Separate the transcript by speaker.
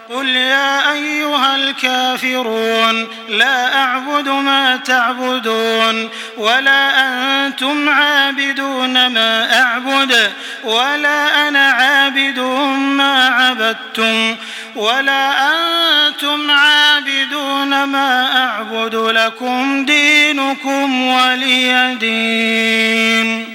Speaker 1: قل يا أيها الكافرون لا أعبد ما تعبدون ولا أنتم عابدون ما أعبد ولا أنا عابد ما عبدتم ولا أنتم عابدون ما أعبد لكم دينكم ولي دين.